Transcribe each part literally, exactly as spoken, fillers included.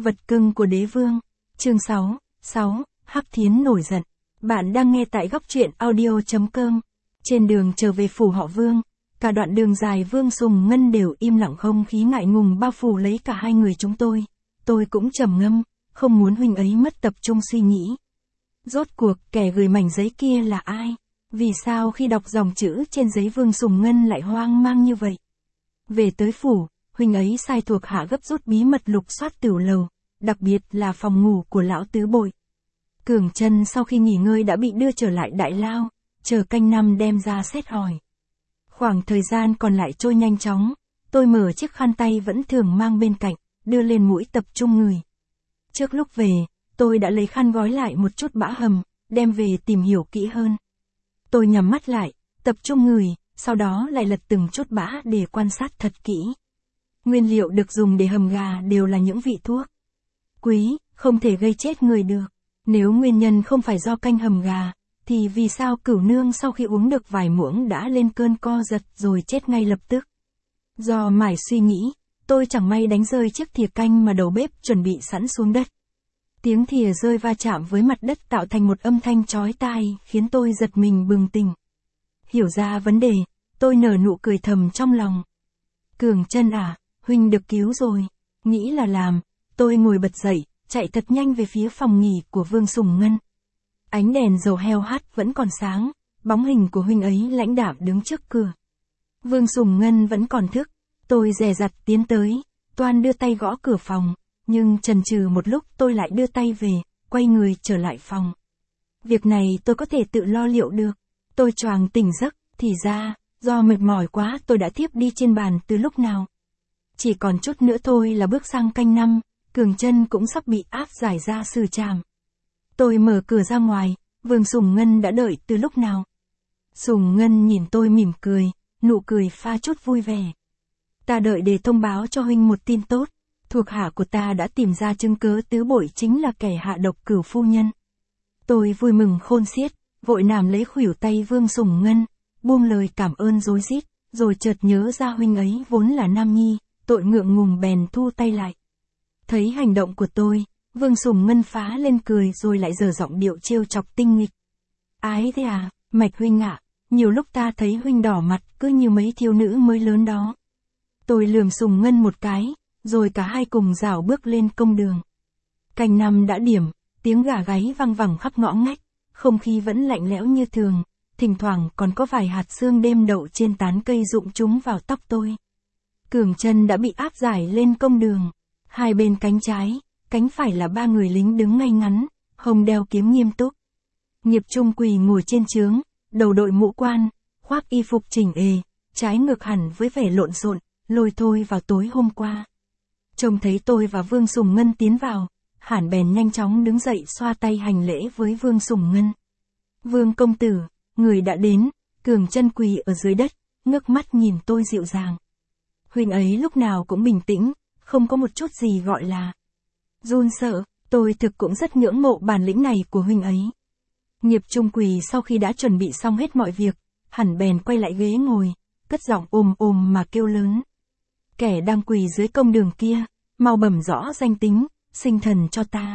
Vật cưng của đế vương. Chương sáu. sáu. Hắc Thiến nổi giận. Bạn đang nghe tại góc truyện audio chấm com. Trên đường trở về phủ họ Vương, cả đoạn đường dài Vương Sùng Ngân đều im lặng, không khí ngại ngùng bao phủ lấy cả hai người chúng tôi. Tôi cũng trầm ngâm, không muốn huynh ấy mất tập trung suy nghĩ. Rốt cuộc kẻ gửi mảnh giấy kia là ai? Vì sao khi đọc dòng chữ trên giấy Vương Sùng Ngân lại hoang mang như vậy? Về tới phủ, huynh ấy sai thuộc hạ gấp rút bí mật lục soát tửu lầu, đặc biệt là phòng ngủ của lão tứ bội. Cường Chân sau khi nghỉ ngơi đã bị đưa trở lại đại lao, chờ canh năm đem ra xét hỏi. Khoảng thời gian còn lại trôi nhanh chóng, tôi mở chiếc khăn tay vẫn thường mang bên cạnh, đưa lên mũi tập trung ngửi. Trước lúc về, tôi đã lấy khăn gói lại một chút bã hầm, đem về tìm hiểu kỹ hơn. Tôi nhắm mắt lại, tập trung ngửi, sau đó lại lật từng chút bã để quan sát thật kỹ. Nguyên liệu được dùng để hầm gà đều là những vị thuốc quý, không thể gây chết người được. Nếu nguyên nhân không phải do canh hầm gà, thì vì sao Cửu Nương sau khi uống được vài muỗng đã lên cơn co giật rồi chết ngay lập tức? Do mải suy nghĩ, tôi chẳng may đánh rơi chiếc thìa canh mà đầu bếp chuẩn bị sẵn xuống đất. Tiếng thìa rơi va chạm với mặt đất tạo thành một âm thanh chói tai, khiến tôi giật mình bừng tỉnh. Hiểu ra vấn đề, tôi nở nụ cười thầm trong lòng. Cường Chân à, huynh được cứu rồi. Nghĩ là làm, tôi ngồi bật dậy, chạy thật nhanh về phía phòng nghỉ của Vương Sùng Ngân. Ánh đèn dầu heo hắt vẫn còn sáng, bóng hình của huynh ấy lãnh đạm đứng trước cửa. Vương Sùng Ngân vẫn còn thức, tôi dè dặt tiến tới, toan đưa tay gõ cửa phòng, nhưng chần chừ một lúc tôi lại đưa tay về, quay người trở lại phòng. Việc này tôi có thể tự lo liệu được. Tôi choàng tỉnh giấc, thì ra, do mệt mỏi quá tôi đã thiếp đi trên bàn từ lúc nào. Chỉ còn chút nữa thôi là bước sang canh năm, Cường Chân cũng sắp bị áp giải ra xử trảm. Tôi mở cửa ra ngoài, Vương Sùng Ngân đã đợi từ lúc nào. Sùng Ngân nhìn tôi mỉm cười, nụ cười pha chút vui vẻ. Ta đợi để thông báo cho huynh một tin tốt, thuộc hạ của ta đã tìm ra chứng cớ tứ bội chính là kẻ hạ độc Cửu phu nhân. Tôi vui mừng khôn xiết, vội nằm lấy khuỷu tay Vương Sùng Ngân, buông lời cảm ơn rối rít, rồi chợt nhớ ra huynh ấy vốn là nam nhi, tội ngượng ngùng bèn thu tay lại. Thấy hành động của tôi, Vương Sùng Ngân phá lên cười rồi lại giở giọng điệu trêu chọc tinh nghịch. Ái thế à, Mạch huynh ạ, nhiều lúc ta thấy huynh đỏ mặt cứ như mấy thiếu nữ mới lớn đó. Tôi lườm Sùng Ngân một cái, rồi cả hai cùng rảo bước lên công đường. Canh năm đã điểm, tiếng gà gáy vang vẳng khắp ngõ ngách, không khí vẫn lạnh lẽo như thường, thỉnh thoảng còn có vài hạt sương đêm đậu trên tán cây rụng trúng vào tóc tôi. Cường Chân đã bị áp giải lên công đường. Hai bên cánh trái, cánh phải là ba người lính đứng ngay ngắn, hông đeo kiếm nghiêm túc. Nghiệp Trung Quỳ ngồi trên trướng, đầu đội mũ quan, khoác y phục chỉnh ề, trái ngược hẳn với vẻ lộn xộn, lôi thôi vào tối hôm qua. Trông thấy tôi và Vương Sùng Ngân tiến vào, hẳn bèn nhanh chóng đứng dậy xoa tay hành lễ với Vương Sùng Ngân. Vương công tử, người đã đến. Cường Chân quỳ ở dưới đất, ngước mắt nhìn tôi dịu dàng. Huynh ấy lúc nào cũng bình tĩnh, không có một chút gì gọi là run sợ. Tôi thực cũng rất ngưỡng mộ bản lĩnh này của huynh ấy. Nghiệp Trung Quỳ sau khi đã chuẩn bị xong hết mọi việc, hẳn bèn quay lại ghế ngồi, cất giọng ồm ồm mà kêu lớn. Kẻ đang quỳ dưới công đường kia, mau bẩm rõ danh tính, sinh thần cho ta.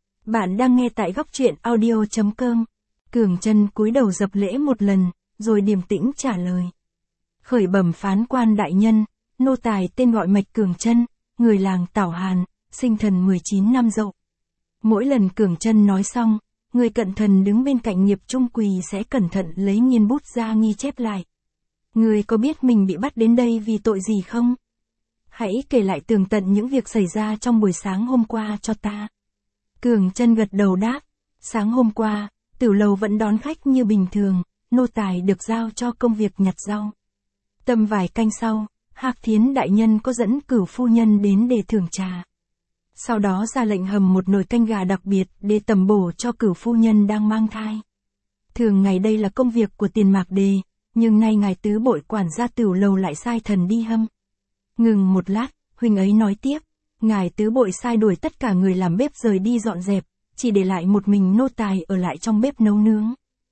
Bạn đang nghe tại góc truyện audio chấm com. Cường Chân cúi đầu dập lễ một lần, rồi điềm tĩnh trả lời. Khởi bẩm phán quan đại nhân, nô tài tên gọi Mạch Cường Chân, người làng Tảo Hàn, sinh thần mười chín năm Dậu. Mỗi lần Cường Chân nói xong, người cận thần đứng bên cạnh Nghiệp Trung Quỳ sẽ cẩn thận lấy nghiên bút ra ghi chép lại. Người có biết mình bị bắt đến đây vì tội gì không? Hãy kể lại tường tận những việc xảy ra trong buổi sáng hôm qua cho ta. Cường Chân gật đầu đáp. Sáng hôm qua, tửu lầu vẫn đón khách như bình thường, nô tài được giao cho công việc nhặt rau. Tầm vài canh sau, Hắc Thiến đại nhân có dẫn Cửu phu nhân đến để thưởng trà. Sau đó ra lệnh hầm một nồi canh gà đặc biệt để tầm bổ cho Cửu phu nhân đang mang thai. Thường ngày đây là công việc của Tiền Mạc Đề, nhưng nay ngài tứ bội quản gia tửu lầu lại sai thần đi hâm. Ngừng một lát, huynh ấy nói tiếp, ngài tứ bội sai đuổi tất cả người làm bếp rời đi dọn dẹp, chỉ để lại một mình nô tài ở lại trong bếp nấu nướng.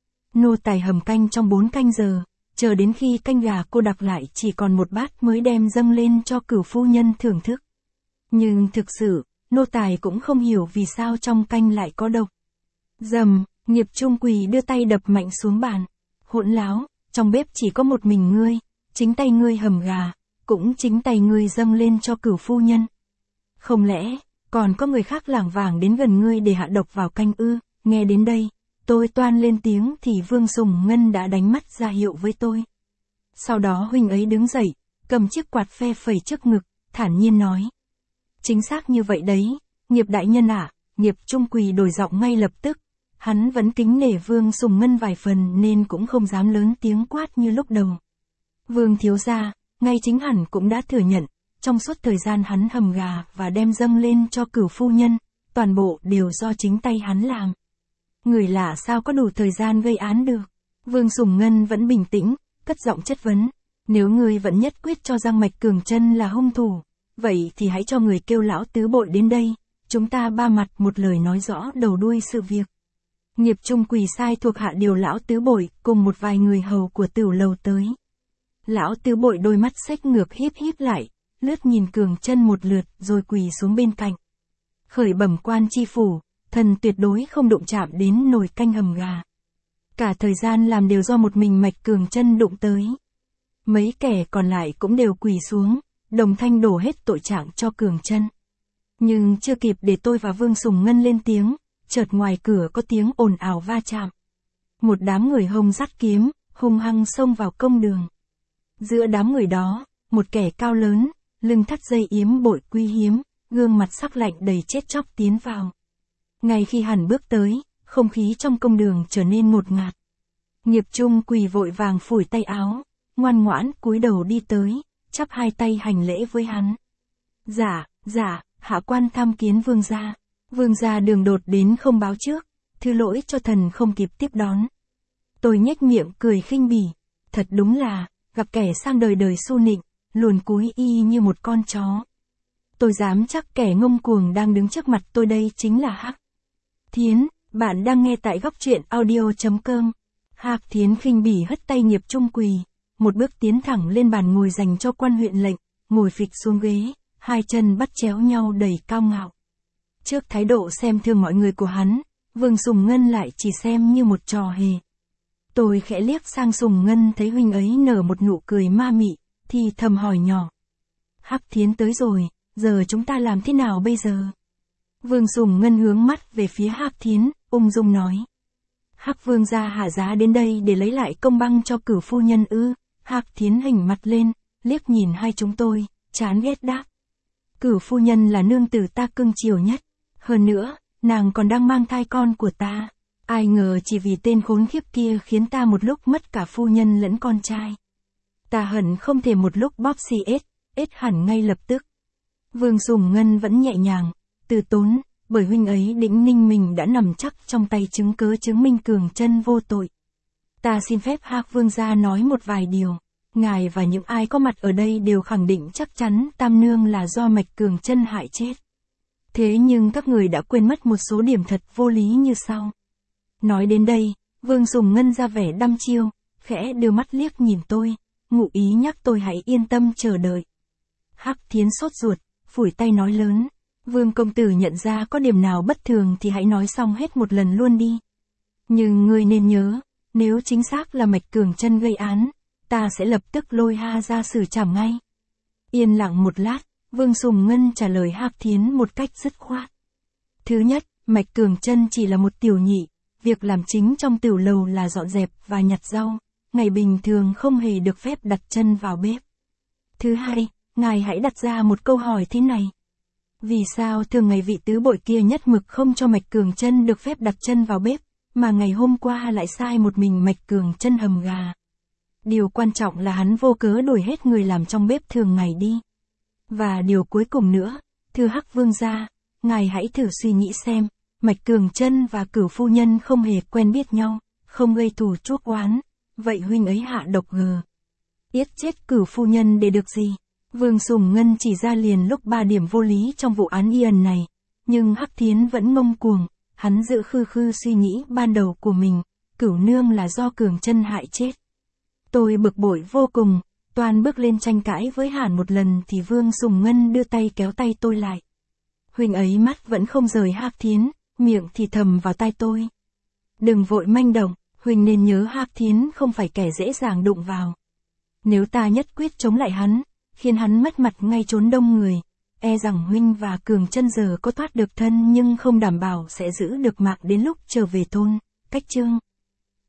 Nô tài hầm canh trong bốn canh giờ, chờ đến khi canh gà cô đặc lại chỉ còn một bát mới đem dâng lên cho Cửu phu nhân thưởng thức. Nhưng thực sự, nô tài cũng không hiểu vì sao trong canh lại có độc. Dầm, Nghiệp Trung Quỳ đưa tay đập mạnh xuống bàn. Hỗn láo, trong bếp chỉ có một mình ngươi, chính tay ngươi hầm gà, cũng chính tay ngươi dâng lên cho Cửu phu nhân. Không lẽ, còn có người khác lảng vảng đến gần ngươi để hạ độc vào canh ư? Nghe đến đây, tôi toan lên tiếng thì Vương Sùng Ngân đã đánh mắt ra hiệu với tôi. Sau đó huynh ấy đứng dậy, cầm chiếc quạt phe phẩy trước ngực, thản nhiên nói. Chính xác như vậy đấy, Nghiệp đại nhân ạ. Nghiệp Trung Quỳ đổi giọng ngay lập tức. Hắn vẫn kính nể Vương Sùng Ngân vài phần nên cũng không dám lớn tiếng quát như lúc đầu. Vương thiếu gia, ngay chính hẳn cũng đã thừa nhận, trong suốt thời gian hắn hầm gà và đem dâng lên cho Cửu phu nhân, toàn bộ đều do chính tay hắn làm. Người lạ sao có đủ thời gian gây án được? Vương Sùng Ngân vẫn bình tĩnh, cất giọng chất vấn. Nếu ngươi vẫn nhất quyết cho Giang Mạch Cường Chân là hung thủ, vậy thì hãy cho người kêu lão tứ bội đến đây, chúng ta ba mặt một lời nói rõ đầu đuôi sự việc. Nghiệp Trung Quỳ sai thuộc hạ điều lão tứ bội cùng một vài người hầu của Tửu lầu tới. Lão tứ bội đôi mắt xếch ngược híp híp lại, lướt nhìn Cường Chân một lượt rồi quỳ xuống bên cạnh. Khởi bẩm quan chi phủ, thần tuyệt đối không đụng chạm đến nồi canh hầm gà. Cả thời gian làm đều do một mình Mạch Cường Chân đụng tới. Mấy kẻ còn lại cũng đều quỳ xuống, đồng thanh đổ hết tội trạng cho Cường Chân. Nhưng chưa kịp để tôi và Vương Sùng Ngân lên tiếng, chợt ngoài cửa có tiếng ồn ào va chạm. Một đám người hông dắt kiếm, hung hăng xông vào công đường. Giữa đám người đó, một kẻ cao lớn, lưng thắt dây yếm bội quý hiếm, gương mặt sắc lạnh đầy chết chóc tiến vào. Ngay khi hắn bước tới, không khí trong công đường trở nên ngột ngạt. Nghiệp Trung Quỳ vội vàng phủi tay áo, ngoan ngoãn cúi đầu đi tới, chắp hai tay hành lễ với hắn. Dạ, dạ, hạ quan tham kiến vương gia. Vương gia đường đột đến không báo trước, thứ lỗi cho thần không kịp tiếp đón. Tôi nhếch miệng cười khinh bỉ, thật đúng là, gặp kẻ sang đời đời su nịnh, luồn cúi y như một con chó. Tôi dám chắc kẻ ngông cuồng đang đứng trước mặt tôi đây chính là Hắc Thiến, bạn đang nghe tại góc truyện audio chấm com. Hắc Thiến khinh bỉ hất tay Nghiệp Trung Quỳ, một bước tiến thẳng lên bàn ngồi dành cho quan huyện lệnh, ngồi phịch xuống ghế, hai chân bắt chéo nhau đầy cao ngạo. Trước thái độ xem thường mọi người của hắn, Vương Sùng Ngân lại chỉ xem như một trò hề. Tôi khẽ liếc sang Sùng Ngân thấy huynh ấy nở một nụ cười ma mị, thì thầm hỏi nhỏ. Hắc Thiến tới rồi, giờ chúng ta làm thế nào bây giờ? Vương Sùng Ngân hướng mắt về phía Hắc Thiến, ung dung nói. Hắc vương gia hạ giá đến đây để lấy lại công bằng cho Cửu phu nhân ư? Hắc Thiến hình mặt lên, liếc nhìn hai chúng tôi, chán ghét đáp. Cửu phu nhân là nương tử ta cưng chiều nhất. Hơn nữa, nàng còn đang mang thai con của ta. Ai ngờ chỉ vì tên khốn khiếp kia khiến ta một lúc mất cả phu nhân lẫn con trai. Ta hận không thể một lúc bóp xì ết, ết hẳn ngay lập tức. Vương Sùng Ngân vẫn nhẹ nhàng, từ tốn, bởi huynh ấy đĩnh ninh mình đã nằm chắc trong tay chứng cớ chứng minh Cường Chân vô tội. Ta xin phép Hắc vương gia nói một vài điều. Ngài và những ai có mặt ở đây đều khẳng định chắc chắn Tam Nương là do Mạch Cường Chân hại chết. Thế nhưng các người đã quên mất một số điểm thật vô lý như sau. Nói đến đây, Vương Sùng Ngân ra vẻ đăm chiêu, khẽ đưa mắt liếc nhìn tôi, ngụ ý nhắc tôi hãy yên tâm chờ đợi. Hắc Thiến sốt ruột, phủi tay nói lớn. Vương công tử nhận ra có điểm nào bất thường thì hãy nói xong hết một lần luôn đi. Nhưng ngươi nên nhớ, nếu chính xác là Mạch Cường Chân gây án, ta sẽ lập tức lôi ha ra xử trảm ngay. Yên lặng một lát, Vương Sùng Ngân trả lời Hắc Thiến một cách dứt khoát. Thứ nhất, Mạch Cường Chân chỉ là một tiểu nhị, việc làm chính trong Tửu lầu là dọn dẹp và nhặt rau, ngày bình thường không hề được phép đặt chân vào bếp. Thứ hai, ngài hãy đặt ra một câu hỏi thế này. Vì sao thường ngày vị tứ bội kia nhất mực không cho Mạch Cường Chân được phép đặt chân vào bếp, mà ngày hôm qua lại sai một mình Mạch Cường Chân hầm gà? Điều quan trọng là hắn vô cớ đuổi hết người làm trong bếp thường ngày đi. Và điều cuối cùng nữa, thưa Hắc vương gia, ngài hãy thử suy nghĩ xem, Mạch Cường Chân và Cửu phu nhân không hề quen biết nhau, không gây thù chuốc oán, vậy huynh ấy hạ độc gờ yết chết Cửu phu nhân để được gì? Vương Sùng Ngân chỉ ra liền lúc ba điểm vô lý trong vụ án Ian này, nhưng Hắc Thiến vẫn ngông cuồng, hắn giữ khư khư suy nghĩ ban đầu của mình, Cửu nương là do Cường Chân hại chết. Tôi bực bội vô cùng, toan bước lên tranh cãi với Hàn một lần thì Vương Sùng Ngân đưa tay kéo tay tôi lại. Huynh ấy mắt vẫn không rời Hạc Thiến, miệng thì thầm vào tai tôi. Đừng vội manh động, Huynh nên nhớ Hạc Thiến không phải kẻ dễ dàng đụng vào. Nếu ta nhất quyết chống lại hắn, khiến hắn mất mặt ngay chốn đông người, e rằng Huynh và Cường Chân giờ có thoát được thân nhưng không đảm bảo sẽ giữ được mạng đến lúc trở về thôn. Cách chương